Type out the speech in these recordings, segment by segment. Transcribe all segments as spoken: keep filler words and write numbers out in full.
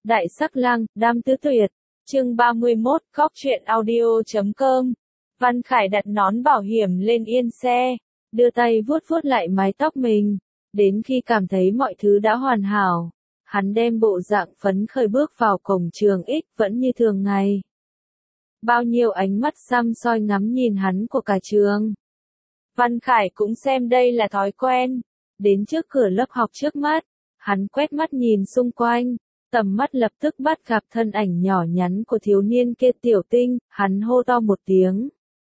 Đại sắc lang, đam tứ tuyệt. Chương ba mươi mốt, khóc chuyện audio chấm com. Văn Khải đặt nón bảo hiểm lên yên xe, đưa tay vuốt vuốt lại mái tóc mình, đến khi cảm thấy mọi thứ đã hoàn hảo, hắn đem bộ dạng phấn khởi bước vào cổng trường X vẫn như thường ngày. Bao nhiêu ánh mắt săm soi ngắm nhìn hắn của cả trường. Văn Khải cũng xem đây là thói quen, đến trước cửa lớp học trước mắt, hắn quét mắt nhìn xung quanh. Tầm mắt lập tức bắt gặp thân ảnh nhỏ nhắn của thiếu niên kia Tiểu Tinh, hắn hô to một tiếng.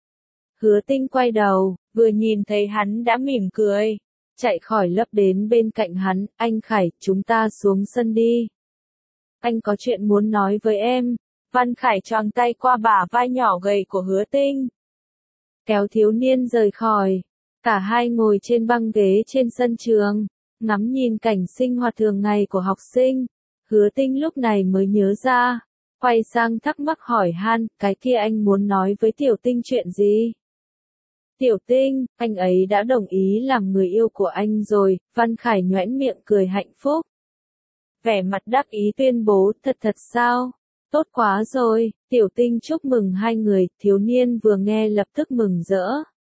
Hứa Tinh quay đầu, vừa nhìn thấy hắn đã mỉm cười, chạy khỏi lớp đến bên cạnh hắn, anh Khải, chúng ta xuống sân đi. Anh có chuyện muốn nói với em. Văn Khải choàng tay qua bả vai nhỏ gầy của Hứa Tinh, kéo thiếu niên rời khỏi. Cả hai ngồi trên băng ghế trên sân trường, ngắm nhìn cảnh sinh hoạt thường ngày của học sinh. Hứa Tinh lúc này mới nhớ ra, quay sang thắc mắc hỏi han, cái kia anh muốn nói với Tiểu Tinh chuyện gì? Tiểu Tinh, anh ấy đã đồng ý làm người yêu của anh rồi. Văn Khải nhoẻn miệng cười hạnh phúc, vẻ mặt đắc ý tuyên bố, thật thật sao? Tốt quá rồi. Tiểu Tinh chúc mừng hai người. Thiếu niên vừa nghe lập tức mừng rỡ,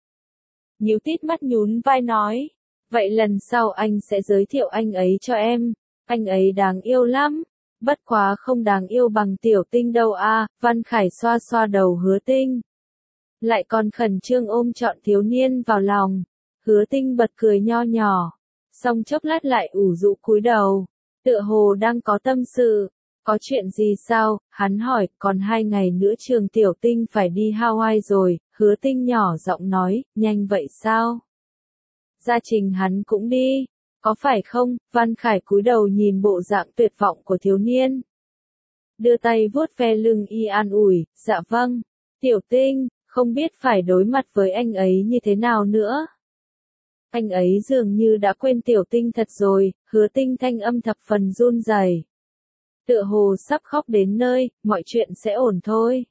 nhíu tít mắt nhún vai nói, vậy lần sau anh sẽ giới thiệu anh ấy cho em. Anh ấy đáng yêu lắm, bất quá không đáng yêu bằng Tiểu Tinh đâu a. Văn Khải xoa xoa đầu Hứa Tinh, lại còn khẩn trương ôm trọn thiếu niên vào lòng. Hứa Tinh bật cười nho nhỏ, xong chốc lát lại ủ rũ cúi đầu, tựa hồ đang có tâm sự. Có chuyện gì sao? Hắn hỏi. Còn hai ngày nữa trường Tiểu Tinh phải đi Hawaii rồi. Hứa Tinh nhỏ giọng nói, nhanh vậy sao? Gia Trình hắn cũng đi, có phải không? Văn Khải cúi đầu nhìn bộ dạng tuyệt vọng của thiếu niên, đưa tay vuốt ve lưng y an ủi, dạ vâng. Tiểu Tinh, không biết phải đối mặt với anh ấy như thế nào nữa. Anh ấy dường như đã quên Tiểu Tinh thật rồi. Hứa Tinh thanh âm thập phần run rẩy, tựa hồ sắp khóc đến nơi, mọi chuyện sẽ ổn thôi.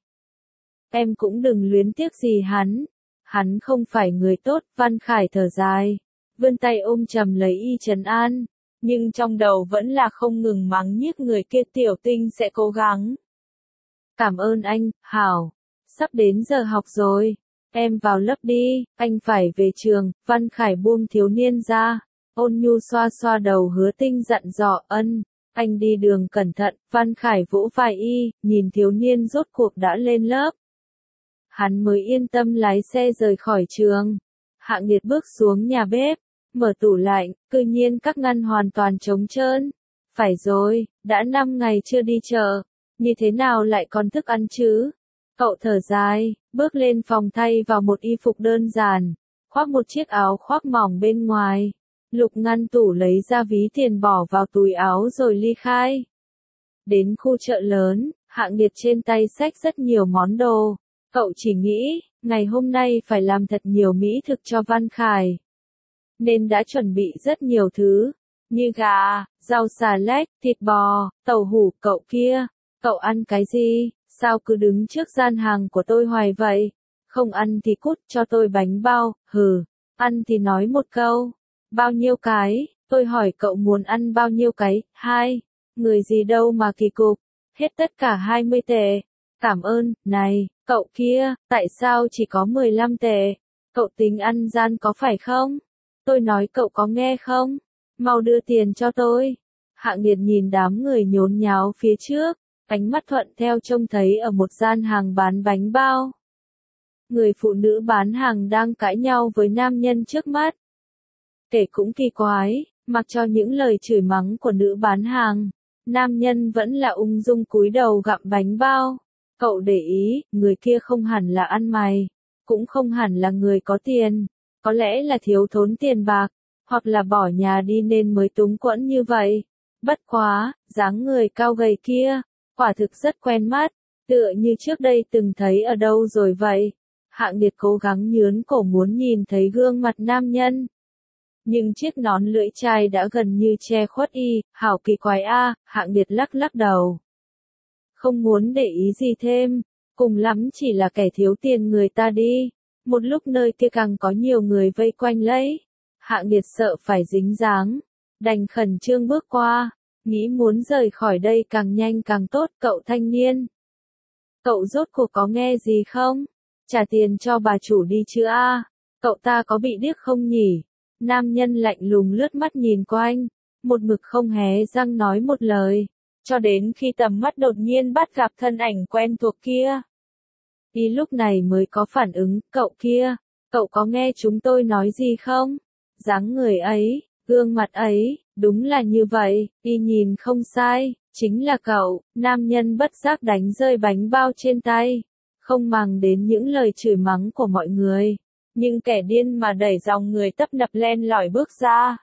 Em cũng đừng luyến tiếc gì hắn, hắn không phải người tốt. Văn Khải thở dài, vươn tay ôm chầm lấy y trấn an, nhưng trong đầu vẫn là không ngừng mắng nhiếc người kia. Tiểu Tinh sẽ cố gắng. Cảm ơn anh, hảo. Sắp đến giờ học rồi, em vào lớp đi, anh phải về trường. Văn Khải buông thiếu niên ra, ôn nhu xoa xoa đầu Hứa Tinh dặn dò, ân, anh đi đường cẩn thận. Văn Khải vỗ vai y, nhìn thiếu niên rốt cuộc đã lên lớp, hắn mới yên tâm lái xe rời khỏi trường. Hạ Nghiệt bước xuống nhà bếp, mở tủ lạnh, cư nhiên các ngăn hoàn toàn trống trơn. Phải rồi, đã năm ngày chưa đi chợ, như thế nào lại còn thức ăn chứ? Cậu thở dài, bước lên phòng thay vào một y phục đơn giản, khoác một chiếc áo khoác mỏng bên ngoài, lục ngăn tủ lấy ra ví tiền bỏ vào túi áo rồi ly khai. Đến khu chợ lớn, Hạ Nghiệt trên tay xách rất nhiều món đồ. Cậu chỉ nghĩ, ngày hôm nay phải làm thật nhiều mỹ thực cho Văn Khải, nên đã chuẩn bị rất nhiều thứ, như gà, rau xà lách, thịt bò, tàu hũ. Cậu kia, cậu ăn cái gì? Sao cứ đứng trước gian hàng của tôi hoài vậy? Không ăn thì cút, cho tôi bánh bao. Hừ, ăn thì nói một câu. Bao nhiêu cái? Tôi hỏi cậu muốn ăn bao nhiêu cái? Hai. Người gì đâu mà kỳ cục. Hết tất cả hai mươi tệ. Cảm ơn. Này, cậu kia, tại sao chỉ có mười lăm tệ? Cậu tính ăn gian có phải không? Tôi nói cậu có nghe không? Mau đưa tiền cho tôi. Hạ Nghiệt nhìn đám người nhốn nháo phía trước, ánh mắt thuận theo trông thấy ở một gian hàng bán bánh bao, người phụ nữ bán hàng đang cãi nhau với nam nhân trước mắt. Kể cũng kỳ quái, mặc cho những lời chửi mắng của nữ bán hàng, nam nhân vẫn là ung dung cúi đầu gặm bánh bao. Cậu để ý, người kia không hẳn là ăn mày, cũng không hẳn là người có tiền, có lẽ là thiếu thốn tiền bạc, hoặc là bỏ nhà đi nên mới túng quẫn như vậy. Bất quá, dáng người cao gầy kia, quả thực rất quen mắt, tựa như trước đây từng thấy ở đâu rồi vậy. Hạ Nghiệt cố gắng nhướn cổ muốn nhìn thấy gương mặt nam nhân, nhưng chiếc nón lưỡi chai đã gần như che khuất y. Hảo kỳ quái a. Hạ Nghiệt lắc lắc đầu, không muốn để ý gì thêm, cùng lắm chỉ là kẻ thiếu tiền người ta đi. Một lúc nơi kia càng có nhiều người vây quanh lấy, Hạ Nghiệt sợ phải dính dáng, đành khẩn trương bước qua. nghĩ muốn rời khỏi đây càng nhanh càng tốt, cậu thanh niên. Cậu rốt cuộc có nghe gì không? Trả tiền cho bà chủ đi chứ a, cậu ta có bị điếc không nhỉ? Nam nhân lạnh lùng lướt mắt nhìn quanh, một mực không hé răng nói một lời, cho đến khi tầm mắt đột nhiên bắt gặp thân ảnh quen thuộc kia. Y lúc này mới có phản ứng, cậu kia, cậu có nghe chúng tôi nói gì không? Dáng người ấy, gương mặt ấy, đúng là như vậy, y nhìn không sai, chính là cậu. Nam nhân bất giác đánh rơi bánh bao trên tay, không màng đến những lời chửi mắng của mọi người, nhưng kẻ điên mà đẩy dòng người tấp nập len lỏi bước ra,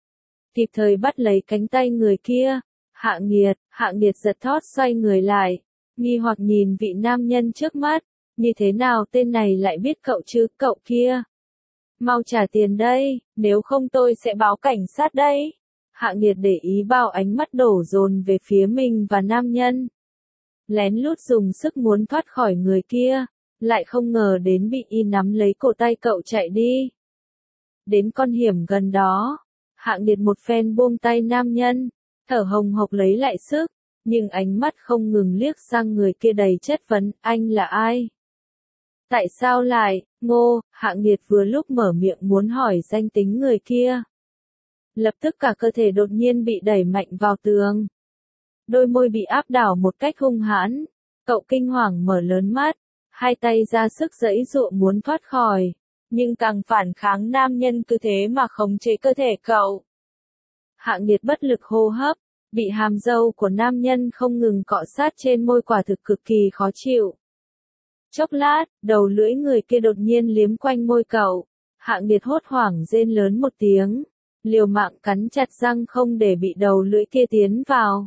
kịp thời bắt lấy cánh tay người kia. Hạ Nghiệt, Hạ Nghiệt giật thót xoay người lại, nghi hoặc nhìn vị nam nhân trước mắt, như thế nào tên này lại biết cậu chứ, cậu kia. Mau trả tiền đây, nếu không tôi sẽ báo cảnh sát đấy. Hạ Nghiệt để ý bao ánh mắt đổ dồn về phía mình và nam nhân. Lén lút dùng sức muốn thoát khỏi người kia, lại không ngờ đến bị y nắm lấy cổ tay cậu chạy đi. Đến con hiểm gần đó, Hạ Nghiệt một phen buông tay nam nhân, thở hồng hộc lấy lại sức, nhưng ánh mắt không ngừng liếc sang người kia đầy chất vấn, anh là ai? Tại sao lại, Ngô? Hạ Nghiệt vừa lúc mở miệng muốn hỏi danh tính người kia, lập tức cả cơ thể đột nhiên bị đẩy mạnh vào tường. Đôi môi bị áp đảo một cách hung hãn, cậu kinh hoàng mở lớn mắt, hai tay ra sức giãy giụa muốn thoát khỏi, nhưng càng phản kháng nam nhân cứ thế mà khống chế cơ thể cậu. Hạ Nghiệt bất lực hô hấp, bị hàm râu của nam nhân không ngừng cọ sát trên môi, quả thực cực kỳ khó chịu. Chốc lát, đầu lưỡi người kia đột nhiên liếm quanh môi cậu, Hạ Nghiệt hốt hoảng rên lớn một tiếng, liều mạng cắn chặt răng không để bị đầu lưỡi kia tiến vào.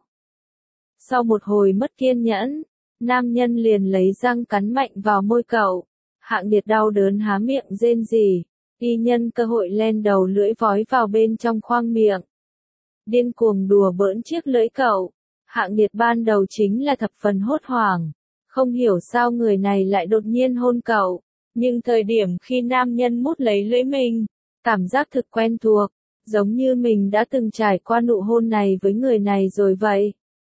Sau một hồi mất kiên nhẫn, nam nhân liền lấy răng cắn mạnh vào môi cậu. Hạ Nghiệt đau đớn há miệng rên rỉ, y nhân cơ hội len đầu lưỡi vói vào bên trong khoang miệng, điên cuồng đùa bỡn chiếc lưỡi cậu. Hạ Nghiệt ban đầu chính là thập phần hốt hoảng, không hiểu sao người này lại đột nhiên hôn cậu, nhưng thời điểm khi nam nhân mút lấy lưỡi mình, cảm giác thực quen thuộc, giống như mình đã từng trải qua nụ hôn này với người này rồi vậy.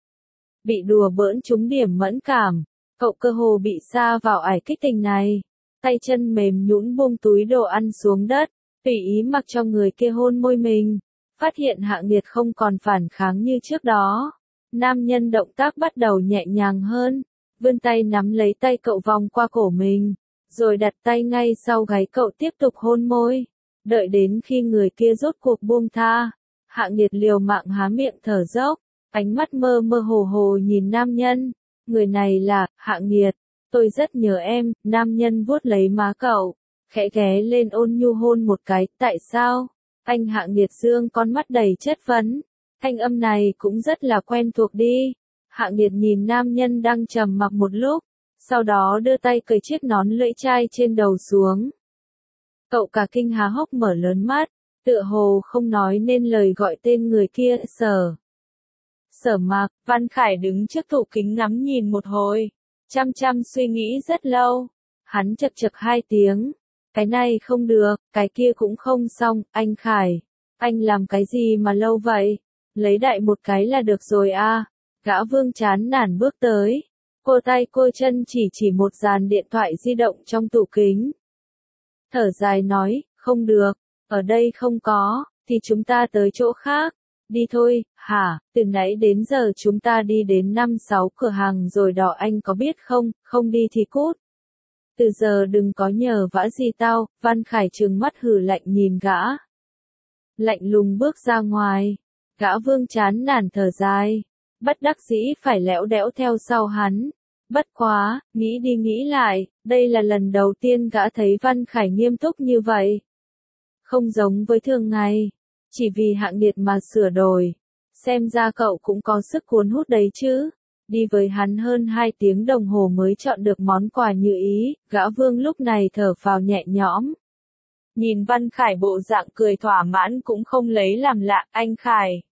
Bị đùa bỡn trúng điểm mẫn cảm, cậu cơ hồ bị sa vào ải kích tình này, tay chân mềm nhũn buông túi đồ ăn xuống đất, tùy ý mặc cho người kia hôn môi mình. Phát hiện Hạ Nghiệt không còn phản kháng như trước đó, nam nhân động tác bắt đầu nhẹ nhàng hơn, vươn tay nắm lấy tay cậu vòng qua cổ mình, rồi đặt tay ngay sau gáy cậu tiếp tục hôn môi. Đợi đến khi người kia rốt cuộc buông tha, Hạ Nghiệt liều mạng há miệng thở dốc, ánh mắt mơ mơ hồ hồ nhìn nam nhân. Người này là, Hạ Nghiệt, tôi rất nhớ em. Nam nhân vuốt lấy má cậu, khẽ ghé lên ôn nhu hôn một cái. Tại sao? Anh Hạ Nghiệt dương con mắt đầy chất vấn, thanh âm này cũng rất là quen thuộc đi. Hạ Nghiệt nhìn nam nhân đang trầm mặc một lúc, sau đó đưa tay cởi chiếc nón lưỡi chai trên đầu xuống. Cậu cả kinh há hốc mở lớn mắt, tựa hồ không nói nên lời gọi tên người kia. Sở. Sở Mạc. Văn Khải đứng trước tủ kính ngắm nhìn một hồi, chăm chăm suy nghĩ rất lâu. Hắn chật chật hai tiếng. Cái này không được, cái kia cũng không xong. Anh Khải, anh làm cái gì mà lâu vậy? Lấy đại một cái là được rồi a. Gã Vương chán nản bước tới, cô tay cô chân chỉ chỉ một dàn điện thoại di động trong tủ kính. Thở dài nói, không được, ở đây không có, thì chúng ta tới chỗ khác. Đi thôi. Hả? Từ nãy đến giờ chúng ta đi đến năm sáu cửa hàng rồi đó, anh có biết không? Không đi thì cút. Từ giờ đừng có nhờ vả gì tao. Văn Khải trừng mắt hừ lạnh nhìn gã. Lạnh lùng bước ra ngoài. Gã Vương chán nản thở dài, bất đắc dĩ phải lẽo đẽo theo sau hắn. Bất quá, nghĩ đi nghĩ lại, đây là lần đầu tiên gã thấy Văn Khải nghiêm túc như vậy. Không giống với thường ngày, chỉ vì Hạ Nghiệt mà sửa đổi. Xem ra cậu cũng có sức cuốn hút đấy chứ. Đi với hắn hơn hai tiếng đồng hồ mới chọn được món quà như ý, gã Vương lúc này thở phào nhẹ nhõm. Nhìn Văn Khải bộ dạng cười thỏa mãn cũng không lấy làm lạ. Anh Khải,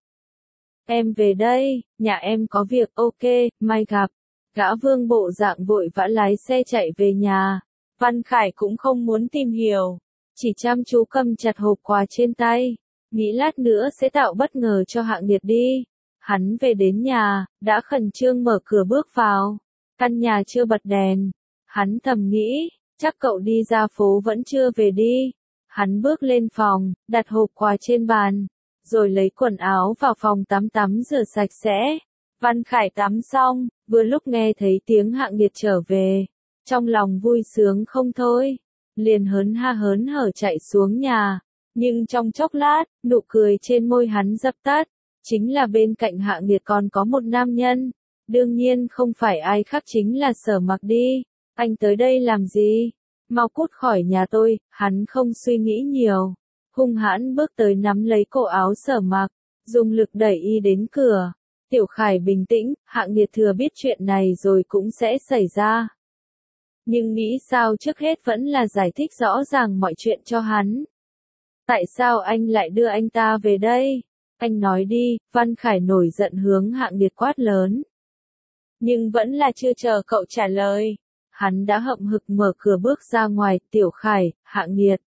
em về đây, nhà em có việc. Ok, mai gặp. Gã Vương bộ dạng vội vã lái xe chạy về nhà. Văn Khải cũng không muốn tìm hiểu, chỉ chăm chú cầm chặt hộp quà trên tay, nghĩ lát nữa sẽ tạo bất ngờ cho Hạ Nghiệt đi. Hắn về đến nhà, đã khẩn trương mở cửa bước vào. Căn nhà chưa bật đèn. Hắn thầm nghĩ, chắc cậu đi ra phố vẫn chưa về đi. Hắn bước lên phòng, đặt hộp quà trên bàn, rồi lấy quần áo vào phòng tắm tắm rửa sạch sẽ. Văn Khải tắm xong, vừa lúc nghe thấy tiếng Hạng Nghiệt trở về. Trong lòng vui sướng không thôi, liền hớn ha hớn hở chạy xuống nhà. Nhưng trong chốc lát, nụ cười trên môi hắn dập tắt. Chính là bên cạnh Hạng Nghiệt còn có một nam nhân. Đương nhiên không phải ai khác chính là Sở Mặc đi. Anh tới đây làm gì? Mau cút khỏi nhà tôi. Hắn không suy nghĩ nhiều, hung hãn bước tới nắm lấy cổ áo Sở Mặc, dùng lực đẩy y đến cửa. Tiểu Khải bình tĩnh, Hạng Nghiệt thừa biết chuyện này rồi cũng sẽ xảy ra. Nhưng nghĩ sao trước hết vẫn là giải thích rõ ràng mọi chuyện cho hắn. Tại sao anh lại đưa anh ta về đây? Anh nói đi. Văn Khải nổi giận hướng Hạng Nghiệt quát lớn. Nhưng vẫn là chưa chờ cậu trả lời. Hắn đã hậm hực mở cửa bước ra ngoài. Tiểu Khải, Hạng Nghiệt.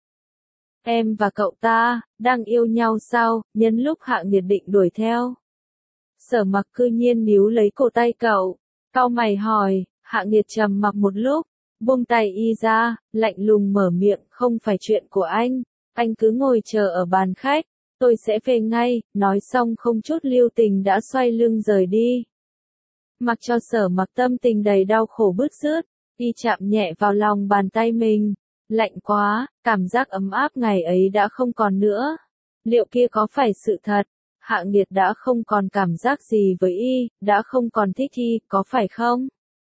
Em và cậu ta, đang yêu nhau sao? Nhân lúc Hạng Nghiệt định đuổi theo. Sở Mặc cư nhiên níu lấy cổ tay cậu. Cau mày hỏi. Hạng Nghiệt trầm mặc một lúc, buông tay y ra, lạnh lùng mở miệng. Không phải chuyện của anh. Anh cứ ngồi chờ ở bàn khách. Tôi sẽ về ngay. Nói xong không chút lưu tình đã xoay lưng rời đi. Mặc cho Sở Mặc tâm tình đầy đau khổ bứt rứt, y chạm nhẹ vào lòng bàn tay mình. Lạnh quá, cảm giác ấm áp ngày ấy đã không còn nữa. Liệu kia có phải sự thật? Hạng Nghiệt đã không còn cảm giác gì với y, đã không còn thích y, có phải không?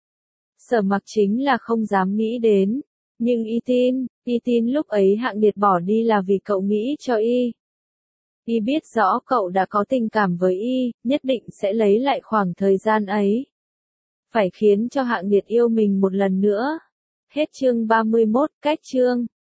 Sở Mặc chính là không dám nghĩ đến. Nhưng y tin, y tin lúc ấy Hạng Nghiệt bỏ đi là vì cậu nghĩ cho y. Y biết rõ cậu đã có tình cảm với y, nhất định sẽ lấy lại khoảng thời gian ấy. Phải khiến cho Hạng Nghiệt yêu mình một lần nữa. Hết chương ba mươi mốt, cách chương.